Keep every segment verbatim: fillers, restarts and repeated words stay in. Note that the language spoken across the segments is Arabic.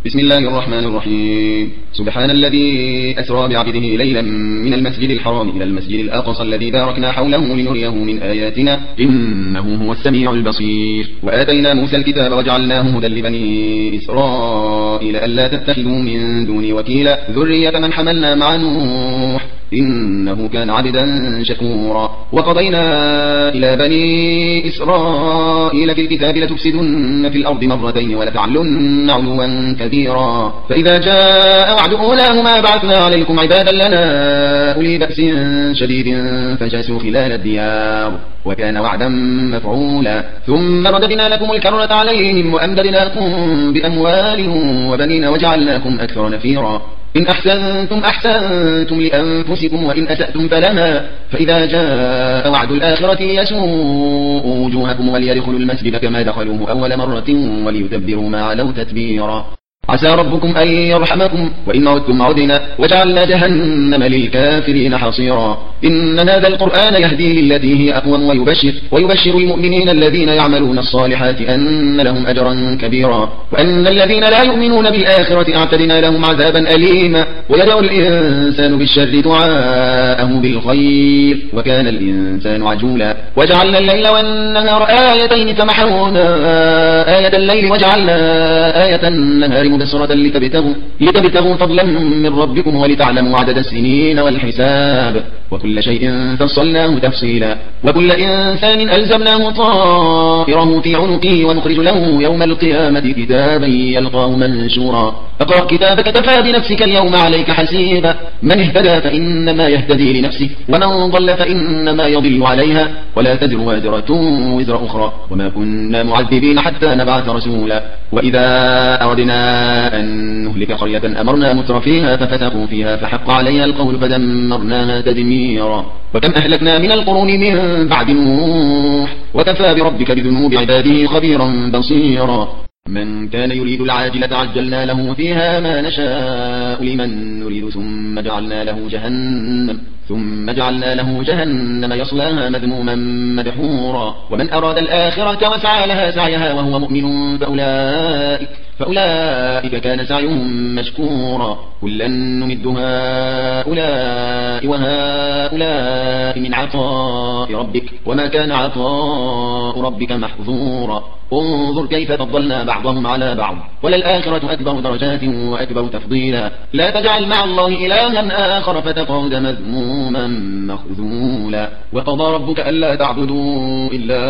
بسم الله الرحمن الرحيم. سبحان الذي أسرى بعبده ليلا من المسجد الحرام إلى المسجد الأقصى الذي باركنا حوله لنريه من آياتنا إنه هو السميع البصير. وآتينا موسى الكتاب وجعلناه هدى لبني إسرائيل ألا تتخذوا من دوني وكيلا ذرية من حملنا مع نوح إنه كان عبدا شكورا. وقضينا إلى بني إسرائيل في الكتاب لتفسدن في الأرض مرتين ولتعلن علوا كبيرا. فإذا جاء وعد أولاهما بعثنا عليكم عبادا لنا أولي بأس شديد فجاسوا خلال الديار وكان وعدا مفعولا. ثم رددنا لكم الكرة عليهم وأمددناكم بأموال وبنين وجعلناكم أكثر نفيرا. إن أحسنتم أحسنتم لأنفسكم وإن أسأتم فلها. فإذا جاء وعد الآخرة ليسوءوا وجوهكم وليدخلوا المسجد كما دخلوه أول مرة وليتبروا ما علوا تتبيرا. عسى ربكم أن يرحمكم وإن عدتم عدنا وجعلنا جهنم للكافرين حصيرا. إن هذا القرآن يهدي للتي هي أقوم ويبشر, ويبشر المؤمنين الذين يعملون الصالحات أن لهم أجرا كبيرا وأن الذين لا يؤمنون بالآخرة أعتدنا لهم عذابا أليما. ويدعو الإنسان بالشر دعاءه بالخير وكان الإنسان عجولا. وجعلنا الليل والنهار آيتين فمحونا آية الليل وجعلنا آية النهار مبصرة لتبتغوا, لتبتغوا فضلا من ربكم ولتعلموا عدد السنين والحساب وكل شيء فصلناه تفصيلا. وكل إنسان ألزمناه طائره في عنقه ونخرج له يوم القيامة كتابا يلقاه منشورا. اقرأ كتابك كفى بنفسك اليوم عليك حسيبا. من اهتدى فإنما يهتدي لنفسه ومن ضل فإنما يضل عليها ولا تزر وازرة وزر أخرى وما كنا معذبين حتى نبعث رسولا. وإذا أردنا أن نهلك قرية أمرنا متر فيها ففسقوا فيها فحق عليها القول فدمرناها تدميرا. وكم أهلكنا من القرون من بعد نوح وكفى بربك بذنوب عباده خبيرا بصيرا. من كان يريد العاجلة عجلنا له فيها ما نشاء لمن نريد ثم جعلنا له جهنم ثم جعلنا له جهنم يصلاها مذموما مدحورا. ومن أراد الآخرة وسعى لها سعيها وهو مؤمن فأولئك, فأولئك كان سعيهم مشكورا. كلا نمد هؤلاء وهؤلاء من عطاء ربك وما كان عطاء ربك محظورا. انظر كيف فضلنا بعضهم على بعض وللآخرة أكبر درجات وأكبر تفضيلا. لا تجعل مع الله إلها آخر فتقعد مذموما مخذولا. وقضى ربك ألا تعبدوا إلا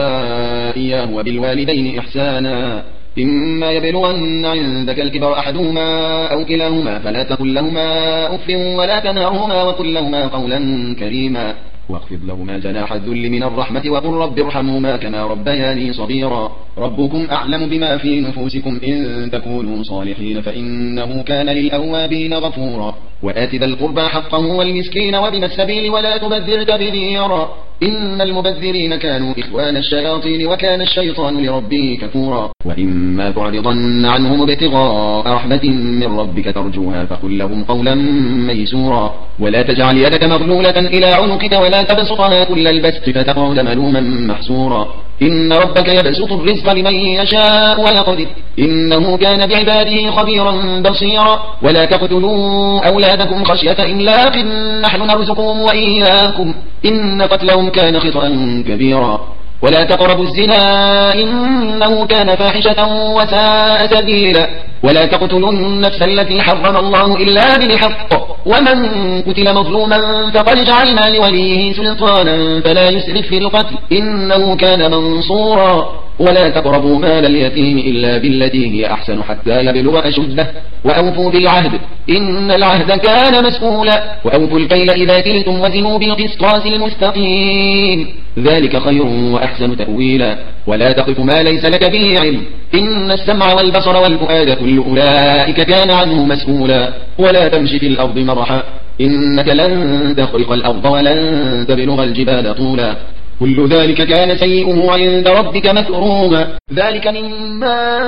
إياه وبالوالدين إحسانا. إما يبلغن عندك الكبر أحدهما أو كلاهما فلا تقل لهما أف ولا تنهرهما وقل لهما قولا كريما واخفض لهما جناح الذل من الرحمة وقل رب ارحمهما كما ربياني صغيرا. ربكم أعلم بما في نفوسكم إن تكونوا صالحين فإنه كان للأوابين غفورا. وآت ذا القربى حقه والمسكين وابن السبيل ولا تبذر تبذيرا. إن المبذرين كانوا إخوان الشياطين وكان الشيطان لربه كفورا. وإما تعرضن عنهم ابتغاء رحمة من ربك ترجوها فقل لهم قولا ميسورا. ولا تجعل يدك مغلولة إلى عنقك ولا تبسطها كل البسط فتقعد ملوما محسورا. إن ربك يبسط الرزق لمن يشاء ويقدر إنه كان بعباده خبيرا بصيرا. ولا تقتلوا أولادكم خشية إملاق نحن نرزقهم وإياكم إن قتلهم كان خطأ كبيرا. ولا تقربوا الزنا إنه كان فاحشة وساء سبيلا. ولا تقتلوا النفس التي حرم الله إلا بالحق ومن قتل مظلوما فقد جعلنا لوليه سلطانا فلا يسرف في القتل إنه كان منصورا. ولا تقربوا مال اليتيم إلا بالتي هي أحسن حتى يبلغ أشده وأوفوا بالعهد إن العهد كان مسؤولا. وأوفوا الكيل إذا كلتم وزنوا بالقسطاس المستقيم ذلك خير وأحسن تأويلا. ولا تقف ما ليس لك به علم إن السمع والبصر والفؤاد كل أولئك كان عنه مسؤولا. ولا تمشي في الأرض مرحا إنك لن تخرق الأرض ولن تبلغ الجبال طولا. كل ذلك كان سيئه عند ربك مكروها. ذلك مما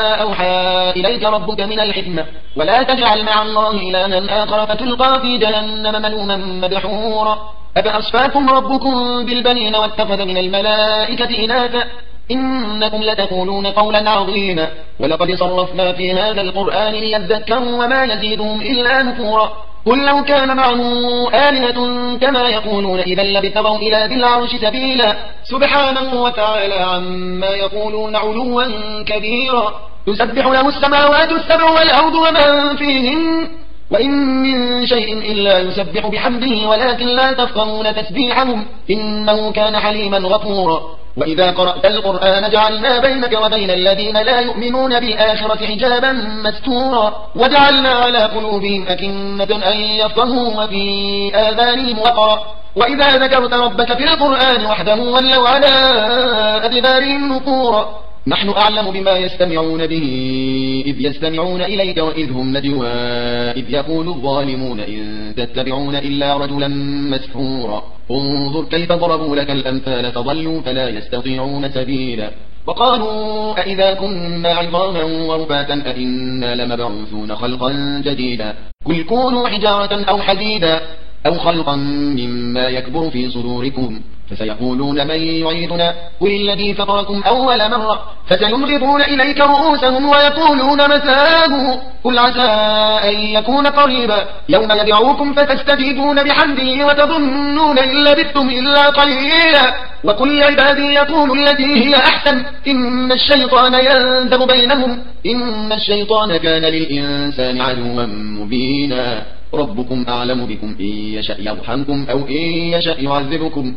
أوحى إليك ربك من الحكمة. ولا تجعل مع الله إلها آخر فتلقى في جهنم ملوما مدحورا. أفأصفاكم ربكم بالبنين واتخذ من الملائكة إناثا إنكم لتقولون قولا عظيما ولقد صرفنا في هذا القرآن ليذكروا وما يزيدهم إلا نفورا قل لو كان معه آلهة كما يقولون إذا لابتغوا إلى ذي العرش سبيلا سبحانه وتعالى عما يقولون علوا كبيرا يسبح له السماوات السبع والأرض ومن فيهن وإن من شيء إلا يسبح بحمده ولكن لا تفقهون تسبيحهم إنه كان حليما غفورا وإذا قرأت القرآن جعلنا بينك وبين الذين لا يؤمنون بالآخرة حجابا مستورا وجعلنا على قلوبهم أكنة أن يفقهوا وفي آذانهم وقرا وإذا ذكرت ربك في القرآن وحده ولوا على أدبارهم نفورا نحن أعلم بما يستمعون به إذ يستمعون إليك وإذ هم نجوى إذ يقول الظالمون إن تتبعون إلا رجلا مسحورا انظر كيف ضربوا لك الأمثال فضلوا فلا يستطيعون سبيلا وقالوا أئذا كنا عظاما ورفاتا أئنا لمبعوثون خلقا جديدا قل كونوا حجارة أو حديدا أو خلقا مما يكبر في صدوركم فسيقولون من يعيدنا قل الذي فطركم أول مرة فسينغضون إليك رؤوسهم ويقولون متاه قل عسى أن يكون قريبا يوم يدعوكم فتستجيبون بحمده وتظنون إن لبثتم إلا قليلا وقل لعبادي يقولوا التي هي أحسن إن الشيطان ينزغ بينهم إن الشيطان كان للإنسان عدوا مبينا ربكم أعلم بكم إن يشأ يرحمكم أو إن يشأ يعذبكم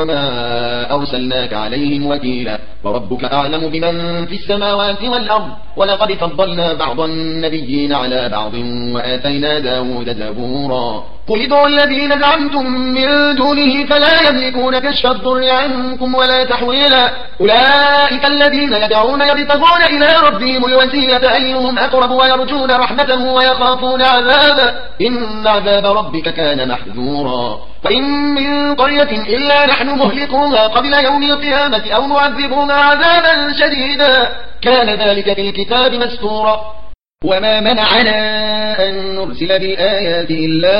وما أرسلناك عليهم وكيلا وربك أعلم بمن في السماوات والأرض ولقد فضلنا بعض النبيين على بعض وآتينا داود زبورا قل ادعوا الذين زعمتم من دونه فلا يملكون كشف الضر عنكم ولا تحويلا أولئك الذين يدعون يبتغون إلى ربهم الوسيلة أيهم أقرب ويرجون رحمته ويخافون عذابه إن عذاب ربك كان محذورا وإن من قرية إلا نحن مهلكوها قبل يوم القيامة أو معذبوها عذابا شديدا كان ذلك في الكتاب مسطورا وما منعنا أن نرسل بالآيات إلا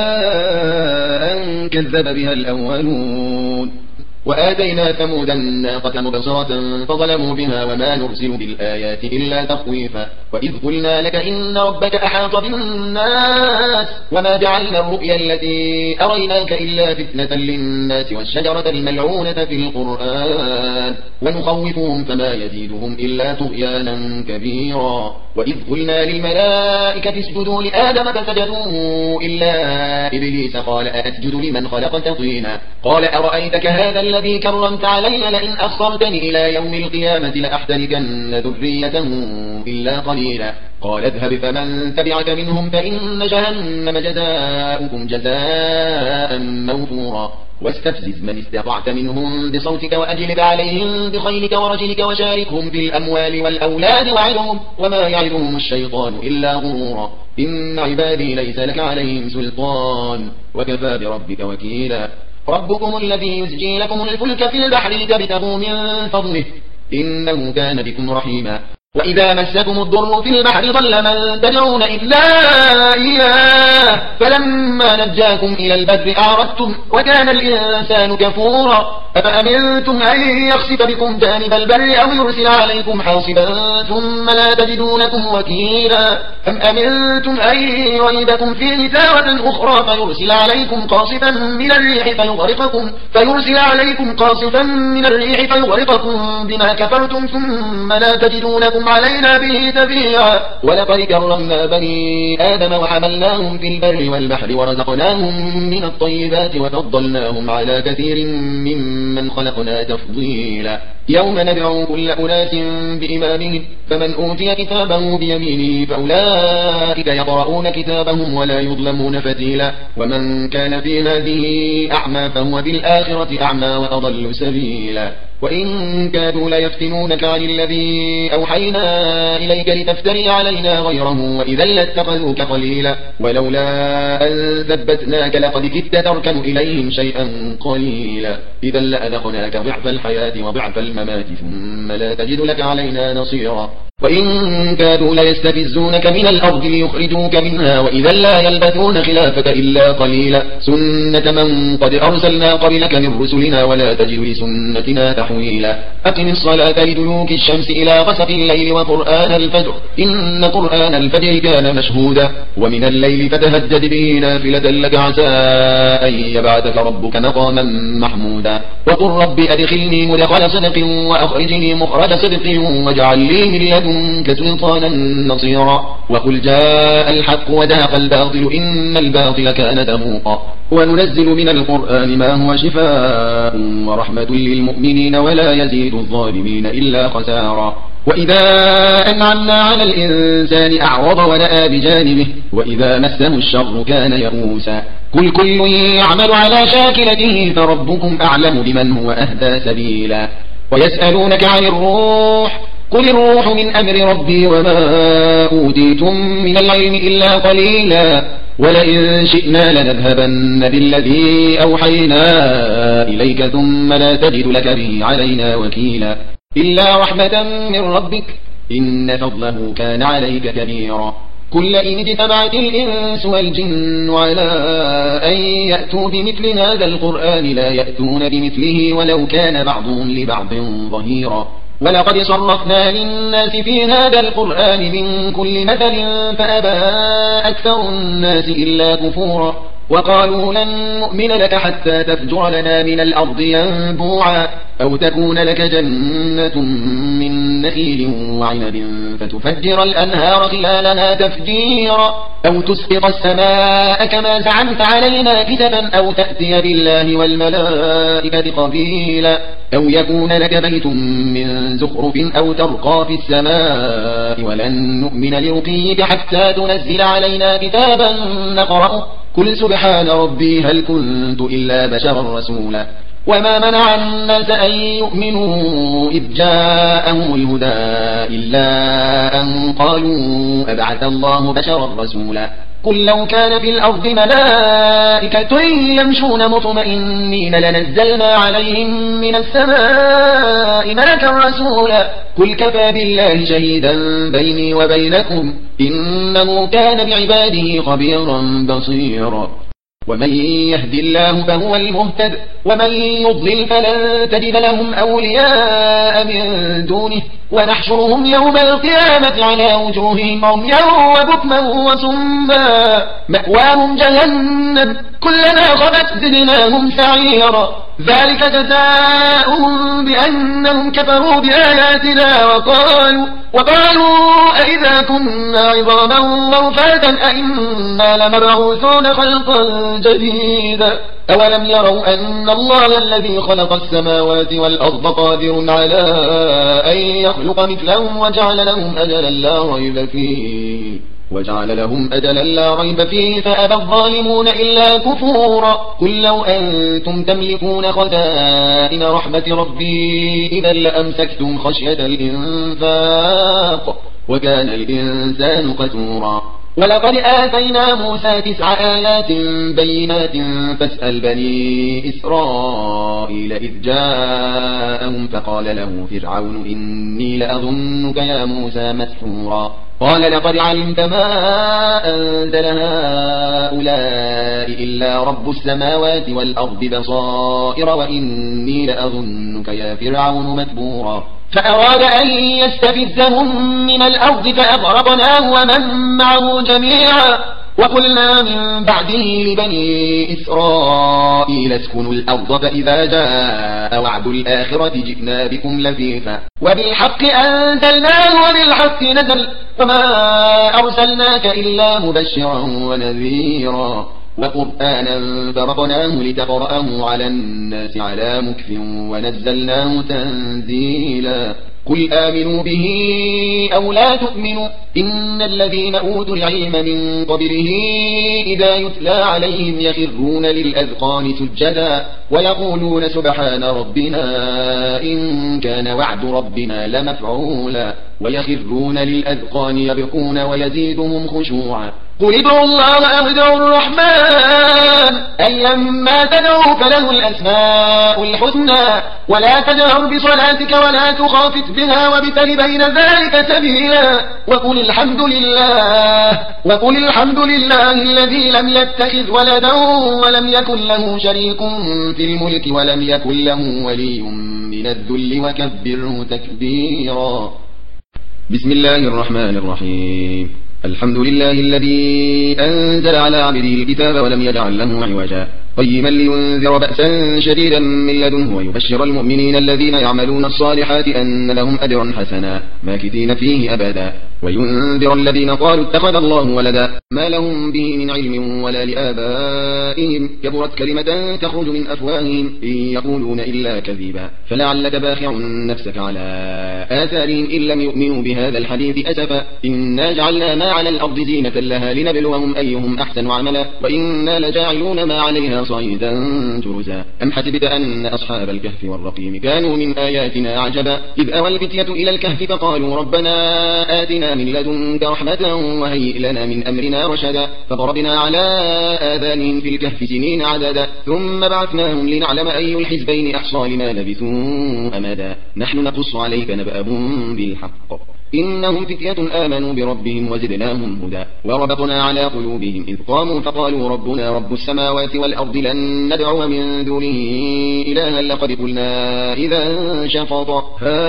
أن كذب بها الأولون وآتينا ثمود الناقة مبصرة فظلموا بها وما نرسل بالآيات إلا تخويفا وإذ قلنا لك إن ربك أحاط بالناس وما جعلنا الرؤيا التي أريناك إلا فتنة للناس والشجرة الملعونة في القرآن ونخوفهم فما يزيدهم إلا طغيانا كبيرا وإذ قلنا للملائكة اسجدوا لآدم فسجدوا إلا إبليس قال أسجد لمن خلقت طينا قال أرأيتك هذا الذي كرمت علي لئن أخرتني إلى يوم القيامة لأحتركن ذريته إلا قليلا قال اذهب فمن تبعك منهم فإن جهنم جزاؤكم جزاء موفورا واستفزز من استطعت منهم بصوتك وأجلب عليهم بخيلك ورجلك وشاركهم في الأموال والأولاد وعدهم وما يعدهم الشيطان إلا غرورا إن عبادي ليس لك عليهم سلطان وكفى بربك وكيلا ربكم الذي يزجي لكم الفلك في البحر لتبتغوا من فضله إنه كان بكم رحيما وإذا مسكم الضر في البحر ضل من تدعون إلا إياه فلما نجاكم إلى البر أعرضتم وكان الإنسان كفورا أفأمنتم أن يخسف بكم جانب البر أو يرسل عليكم حاصبا ثم لا تجدونكم وكيلا أم أمنتم أن يعيدكم فيه تارة أخرى فيرسل عليكم قاصفا من الريح فيغرقكم فيرسل عليكم قاصفا من الريح فيغرقكم بما كفرتم ثم لا تجدونكم علينا به تبيعا ولقد كرمنا بني آدم وحملناهم في البر والبحر ورزقناهم من الطيبات وفضلناهم على كثير ممن خلقنا تفضيلا يوم ندعو كل أناس بإمامهم فمن أوتي كتابه بيمينه فأولئك يقرؤون كتابهم ولا يظلمون فتيلا ومن كان في هذه أعمى فهو بالآخرة أعمى وأضل سبيلا وإن كادوا ليفتنونك عن الذي أوحينا إليك لتفتري علينا غيره وإذا لاتخذوك قليلا ولولا أن ثبتناك لقد كدت تركن إليهم شيئا قليلا إذا لأذقناك ضعف الحياة وضعف الممات ثم لا تجد لك علينا نصيرا وإن كادوا ليستفزونك من الأرض ليخرجوك منها وإذا لا يلبثون خلافك إلا قليلا سنة من قد أرسلنا قبلك من رسلنا ولا تجد لسنتنا تحويلا أقم الصلاة لدلوك الشمس إلى غسق الليل وقرآن الفجر إن قرآن الفجر كان مشهودا ومن الليل فتهجد به نافلة لك عسى أن يبعثك ربك مقاما محمودا وقل رب أدخلني مدخل صدق وأخرجني مخرج صدق واجعل لي من لدنك سلطانا نصيرا وقل جاء الحق وزهق الباطل إن الباطل كان زهوقا وننزل من القرآن ما هو شفاء ورحمة للمؤمنين ولا يزيد الظالمين إلا خسارا وإذا أنعمنا على الإنسان أعرض ونأى بجانبه وإذا مسه الشر كان يئوسا قل كل يعمل على شاكلته فربكم أعلم بمن هو أهدى سبيلا ويسألونك عن الروح قل الروح من أمر ربي وما أوتيتم من العلم إلا قليلا ولئن شئنا لنذهبن بالذي أوحينا إليك ثم لا تجد لك به علينا وكيلا إلا رحمة من ربك إن فضله كان عليك كبيرا كل إن اجتمعت الإنس والجن على أن يأتوا بمثل هذا القرآن لا يأتون بمثله ولو كان بعضهم لبعض ظهيرا ولقد صرفنا للناس في هذا القرآن من كل مثل فأبى أكثر الناس إلا كفورا وقالوا لن نؤمن لك حتى تفجر لنا من الأرض ينبوعا أو تكون لك جنة من نخيل وعنب فتفجر الأنهار خلالها تفجيرا أو تسقط السماء كما زعمت علينا كسفا أو تأتي بالله والملائكة قبيلا أو يكون لك بيت من زخرف أو ترقى في السماء ولن نؤمن لرقيك حتى تنزل علينا كتابا نقرأه قل سبحان ربي هل كنت إلا بشرا رسولا وما منع الناس أن يؤمنوا إذ جاءهم الهدى إلا أن قالوا أبعث الله بشرا رسولا قل لو كان في الأرض ملائكة يمشون مطمئنين لنزلنا عليهم من السماء ملكا رسولا قل كفى بالله شهيدا بيني وبينكم إنه كان بعباده خبيرا بصيرا ومن يهد الله فهو المهتد ومن يضلل فلن تجد لهم أولياء من دونه ونحشرهم يوم القيامة على وجوههم عميا وبكما وصما مأواهم جهنم كلما خبت زدناهم سعيرا ذلك جزاؤهم بأنهم كفروا بآياتنا وقالوا وقالوا أئذا كنا عظاما ورفاتا أئنا لمبعوثون خلقا جديدا أولم يروا أن الله الذي خلق السماوات والأرض قادر على أن يخلق مثلهم وجعل لهم أجلا لا ريب فيه وجعل لهم أجلا لا ريب فيه فأبى الظالمون إلا كفورا قل لو أنتم تملكون خزائن رحمة ربي إذا لأمسكتم خشية الإنفاق وكان الإنسان قتورا ولقد آتينا موسى تسع آيات بينات فاسأل بني إسرائيل إذ جاءهم فقال له فرعون إني لأظنك يا موسى مسحورا قال لقد علمت ما أنزل هؤلاء إلا رب السماوات والأرض بصائر وإني لأظنك يا فرعون متبورا فأراد أن يستفزهم من الأرض فأغرقناه ومن معه جميعا وقلنا من بعده لبني إسرائيل اسكنوا الأرض فإذا جاء وعد الآخرة جئنا بكم لفيفا وبالحق أنزلناه وبالحق نزل وما أرسلناك إلا مبشرا ونذيرا وقرآنا فرقناه لتقرأه على الناس على مكث ونزلناه تنزيلا قل آمنوا به أو لا تؤمنوا إن الذين أوتوا العلم من قبله إذا يتلى عليهم يخرون للأذقان سجدا ويقولون سبحان ربنا إن كان وعد ربنا لمفعولا ويخرون للأذقان يبكون ويزيدهم خشوعا. قل ادعوا الله أو ادعوا الرحمن أيما تدعوا فله الأسماء الحسنى ولا تجهر بصلاتك ولا تخافت بها وابتغ بين ذلك سبيلا وقل الحمد لله وقل الحمد لله الذي لم يتخذ ولدا ولم يكن له شريك في الملك ولم يكن له ولي من الذل وكبره تكبيرا. بسم الله الرحمن الرحيم. الحمد لله الذي أنزل على عبده الكتاب ولم يجعل له عوجا قيما لينذر بأسا شديدا من لدنه ويبشر المؤمنين الذين يعملون الصالحات أن لهم أجرا حسنا ماكثين فيه أبدا وينذر الذين قالوا اتخذ الله ولدا ما لهم به من علم ولا لآبائهم كبرت كلمة تخرج من أفواههم إن يقولون إلا كذبا فلعلك باخع نفسك على آثارهم إن لم يؤمنوا بهذا الحديث أسفا إنا جعلنا ما على الأرض زينة لها لنبلوهم أيهم أحسن عملا وإنا لجاعلون ما عليها صعيدا جرزا. أم حسبت أن أصحاب الكهف والرقيم كانوا من آياتنا عجبا إذ أوى الفتية إلى الكهف فقالوا ربنا آتنا من لدنك رحمة وهيئ لنا من أمرنا رشدا فضربنا على آذانهم في الكهف سنين عددا ثم بعثناهم لنعلم أي الحزبين أحصى لما لبثوا أمدا نحن نقص عليك نبأهم بالحق إنهم فتية آمنوا بربهم وزدناهم هدى وربطنا على قلوبهم إذ قاموا فقالوا ربنا رب السماوات والأرض لن ندعو من دونه إلها لقد قلنا إذا شططا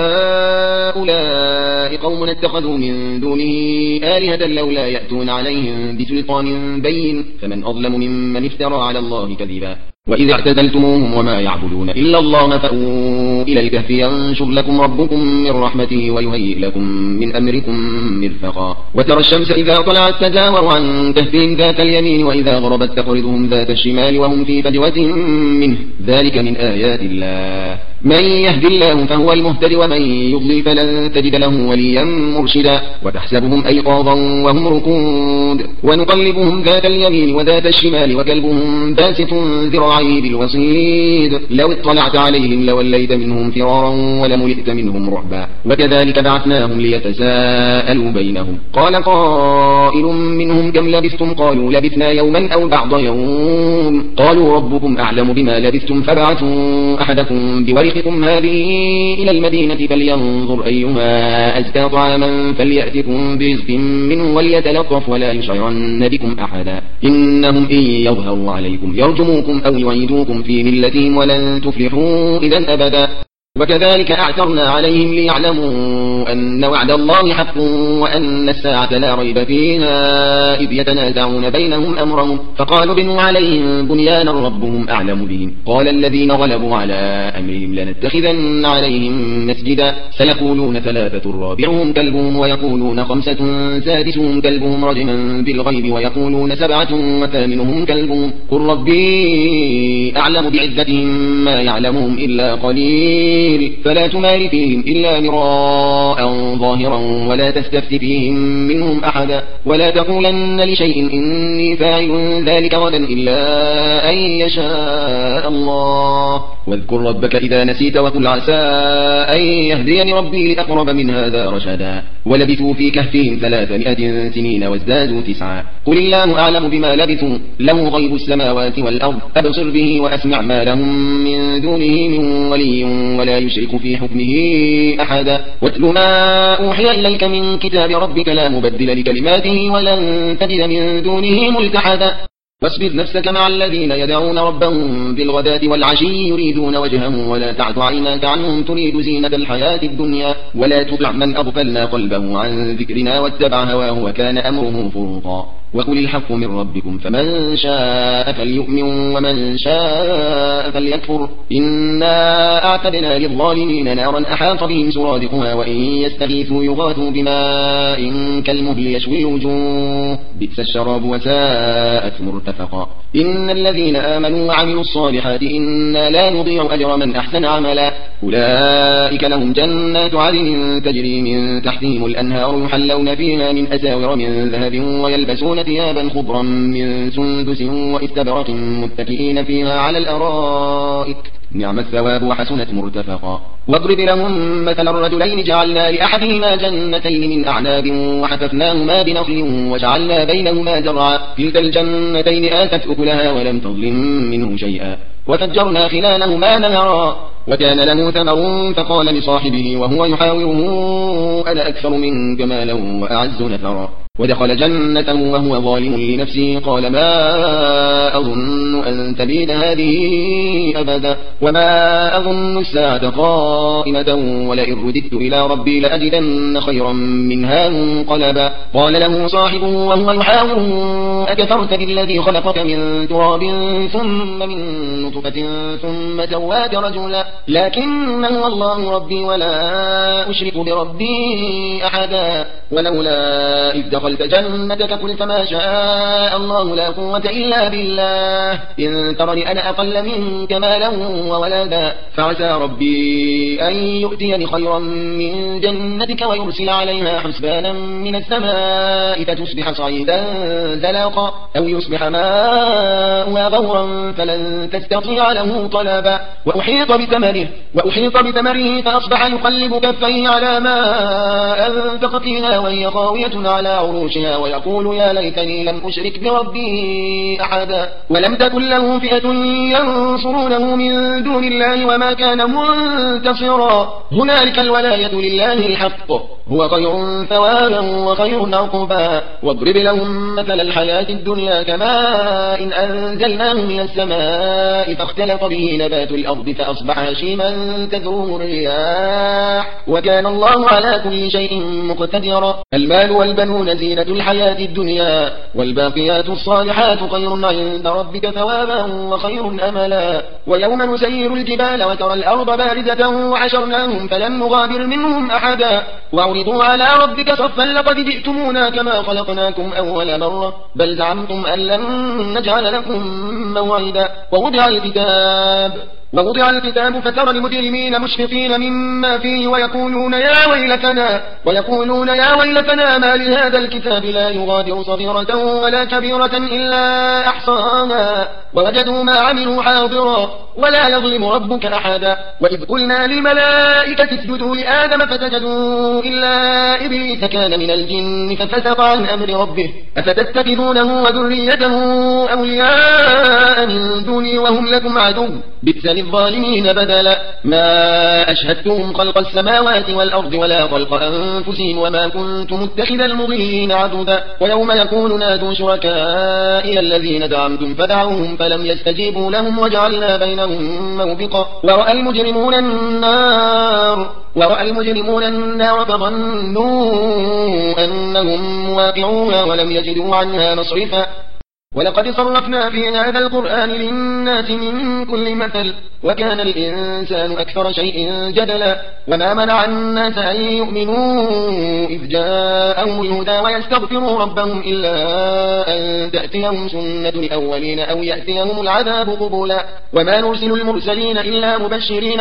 هؤلاء قوم اتخذوا من دونه آلهة لولا يأتون عليهم بسلطان بين فمن أظلم ممن افترى على الله كذبا. وإذ اعتزلتموهم وما يعبدون إلا الله فأووا إلى الكهف ينشر لكم ربكم من رحمته ويهيئ لكم من أمركم مرفقا. وترى الشمس إذا طلعت تزاور عن كهفهم ذات اليمين وإذا غربت تقرضهم ذات الشمال وهم في فجوة منه ذلك من آيات الله من يهد الله فهو المهتد ومن يضلل فلن تجد له وليا مرشدا. وتحسبهم أيقاظا وهم ركود ونقلبهم ذات اليمين وذات الشمال وكلبهم باسط ذراعيه بالوصيد لو اطلعت عليهم لوليت منهم فرارا ولملئت منهم رعبا. وكذلك بعثناهم ليتساءلوا بينهم قال قائل منهم كم لبثتم قالوا لبثنا يوما أو بعض يوم قالوا ربكم أعلم بما لبثتم فابعثوا أحدكم بورقكم هذه إلى المدينة فلينظر أيها أزكى طعاما فليأتكم برزق منه وليتلطف ولا يشعرن بكم أحدا إنهم إن يظهروا عليكم يرجموكم أو يعيدوكم في ملتهم ولن تفلحوا إذا أبدا. وكذلك أعثرنا عليهم ليعلموا أن وعد الله حق وأن الساعة لا ريب فيها إذ يتنازعون بينهم أمرهم فقالوا بنوا عليهم بنيانا ربهم أعلم بهم قال الذين غلبوا على أمرهم لنتخذن عليهم مسجدا سيقولون ثلاثة رابعهم كلبهم ويقولون خمسة سادسهم كلبهم رجما بالغيب ويقولون سبعة وثامنهم كلبهم قل ربي أعلم بعزتهم ما يعلمهم إلا قليل فلا تمار فيهم إلا مراء ظاهرا ولا تستفت فيهم منهم أحدا ولا تقولن لشيء إني فاعل ذلك غدا إلا أن يشاء الله واذكر ربك إذا نسيت وقل عسى أن يهديني ربي لأقرب من هذا رشدا. ولبثوا في كهفهم ثلاثمائة سنين وازدادوا تسعا قل الله أعلم بما لبثوا له غيب السماوات والأرض أبصر به وأسمع ما لهم من دونه من ولي ولا يشرك في حكمه أحدا واتل ما أوحي إليك من كتاب ربك لا مبدل لكلماته ولن تجد من دونه ملتحدا. واصبر نفسك مع الذين يدعون ربهم بالغداة والعشي يريدون وجهه ولا تعد عيناك عنهم تريد زينة الحياة الدنيا ولا تطع من أغفلنا قلبه عن ذكرنا واتبع هواه وكان أمره فرطا. وقل الحق من ربكم فمن شاء فليؤمن ومن شاء فليكفر إنا أعتدنا للظالمين نارا أحاط بهم سرادقها وإن يستغيثوا يغاثوا بماء كالمهل يشوي الوجوه بئس الشراب وساءت مرتفقا. إن الذين آمنوا وعملوا الصالحات إنا لا نضيع أجر من أحسن عملا أولئك لهم جنات عدن تجري من تحتهم الأنهار يحلون فيها من أساور من ذهب ويلبسون ثيابا خضرا من سندس واستبرق متكئين فيها على الأرائك نعم الثواب وحسنت مرتفقا. واضرب لهم مثل الرجلين جعلنا لأحدهما جنتين من أعناب وحففناهما بنخل وجعلنا بينهما زرعا كلتا الجنتين آتت أكلها ولم تظلم منه شيئا وفجرنا خلالهما نهرا وكان له ثمر فقال لصاحبه وهو يحاوره أنا أكثر منك مالا وأعز نفرا ودخل جنته وهو ظالم لنفسه قال ما أظن أن تبيد هذه أبدا وما أظن الساعة قائمة ولئن رددت إلى ربي لأجدن خيرا منها منقلبا قال له صاحبه وهو يحاوره أكفرت بالذي خلقك من تراب ثم من نطفة ثم سواك رجلا لكن هو الله ربي ولا أشرك بربي أحدا ولولا إذ دخلت جنتك قلت ما شاء الله لا قوة إلا بالله إن ترني أنا أقل منك مالا وولدا فعسى ربي أن يؤتيني خيرا من جنتك ويرسل عليها حسبانا من السماء فتصبح صعيدا زلاقا أو يصبح ماؤها غورا فلن تستطيع له طلبا وأحيط بثمره وأحيط بثمره فأصبح يقلب كفيه على ما أنفق فيها وهي خاوية على عروشها ويقول يا ليتني لم أشرك بربي أحدا ولم تكن له فئة ينصرونه من دون الله وما كان منتصرا هنالك الولاية لله الحق هو خير ثوابا وخير عقبا واضرب لهم مثل الحياة الدنيا كماء إن أنزلناه من السماء فاختلط به نبات الأرض فأصبح هشيما تذروه الرياح وكان الله على كل شيء مقتدرا المال والبنون زينة الحياة الدنيا والباقيات الصالحات خير عند ربك ثوابا وخير أملا ويوم نسير الجبال وترى الأرض بارزة وحشرناهم فلم نغادر منهم أحدا وعرضوا على ربك صفا لقد جئتمونا كما خلقناكم أول مرة بل زعمتم أن لن نجعل لكم موعدا ووضع الكتاب ووضع الكتاب فترى المجرمين مشفقين مما فيه ويقولون يا ويلتنا ويقولون يا ويلتنا ما لهذا الكتاب لا يغادر صغيرة ولا كبيرة إلا أحصاها ووجدوا ما عملوا حاضرا ولا يظلم ربك أحدا وإذ قلنا للملائكة اسجدوا لآدم فسجدوا إلا إبليس كان من الجن ففسق عن أمر ربه أفتتخذونه وذريته أولياء من دوني وهم لكم عدو بئس للظالمين بدلا ما أشهدتهم خلق السماوات والأرض ولا خلق أنفسهم وما كنت متخذ المضلين عضدا ويوم يقول نادوا شركائي الذين زعمتم فدعوهم فلم يستجيبوا لهم وجعلنا بينهم موبقا ورأى المجرمون النار ورأى المجرمون النار فظنوا أنهم واقعوها ولم يجدوا عنها مصرفا ولقد صرفنا في هذا القرآن للناس من كل مثل وكان الإنسان أكثر شيء جدلا وما منع الناس أن يؤمنوا إذ جاءهم الهدى ويستغفروا ربهم إلا أن تأتيهم سنة الأولين أو يأتيهم العذاب قبلا وما نرسل المرسلين إلا مبشرين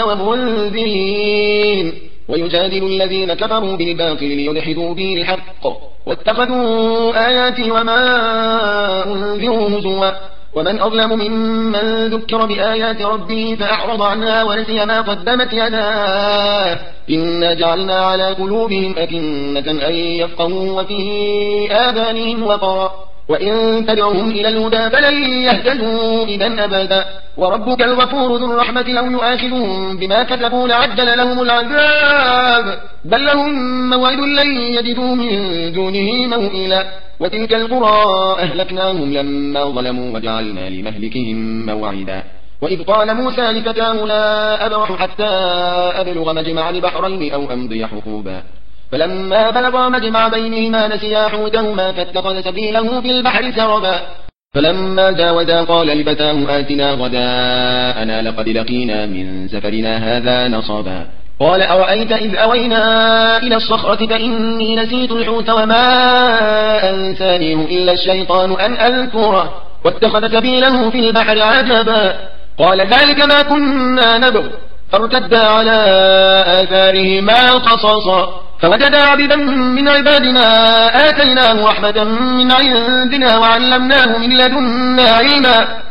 ومنذرين ويجادل الذين كفروا بالباطل ليدحضوا به الحق واتخذوا آياتي وما أنذروا هزوا ومن أظلم ممن ذكر بآيات ربه فأعرض عنها ونسي ما قدمت يداه إنا جعلنا على قلوبهم أكنة أن يفقهوا وفي آذانهم وقرا وإن تدعوهم إلى الهدى فلن يهتدوا إذا أبدا وربك الغفور ذو الرحمة لو يؤاخذهم بما كسبوا لعجل لهم العذاب بل لهم موعد لن يجدوا من دونه موئلا وتلك القرى أهلكناهم لما ظلموا وجعلنا لمهلكهم موعدا وإذ قال موسى لفتاه لا أبرح حتى أبلغ مجمع البحرين أو أمضي حقوبا فلما بلغا مجمع بينهما نسيا حوتهما فاتخذ سبيله في البحر سربا فلما جاوزا قال لفتاه آتنا غداءنا لقد لقينا من سفرنا هذا نصبا قال أرأيت إذ أوينا إلى الصخرة فإني نسيت الحوت وما أنسانيه إلا الشيطان أن أذكره واتخذ سبيله في البحر عجبا قال ذلك ما كنا نبغ فارتدا على آثارهما قصصا فوجدا عبدا من عبادنا آتيناه رحمة من عندنا وعلمناه من لدنا علما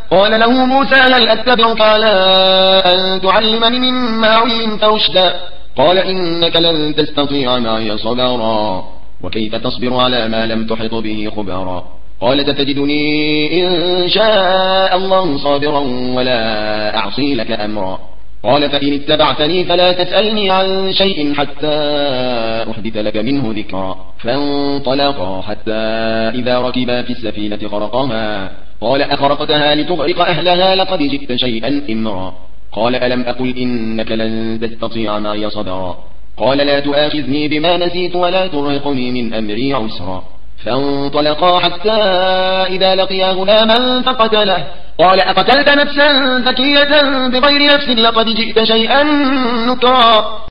قال له موسى هل أتبعك على أن تعلمني مما علمت رشدا قال إنك لن تستطيع معي صبرا وكيف تصبر على ما لم تحط به خبرا قال ستجدني إن شاء الله صابرا ولا أعصي لك أمرا قال فإن اتبعتني فلا تسألني عن شيء حتى أحدث لك منه ذكرا فانطلقا حتى إذا ركبا في السفينة خرقها قال أخرقتها لتغرق أهلها لقد جئت شيئا إمرا قال ألم أقل إنك لن تستطيع معي صبرا قال لا تؤاخذني بما نسيت ولا ترهقني من أمري عسرا فانطلقا حتى إذا لقيا غلاما فقتله قال أقتلت نفسا زكية بغير نفس لقد جئت شيئا نكرا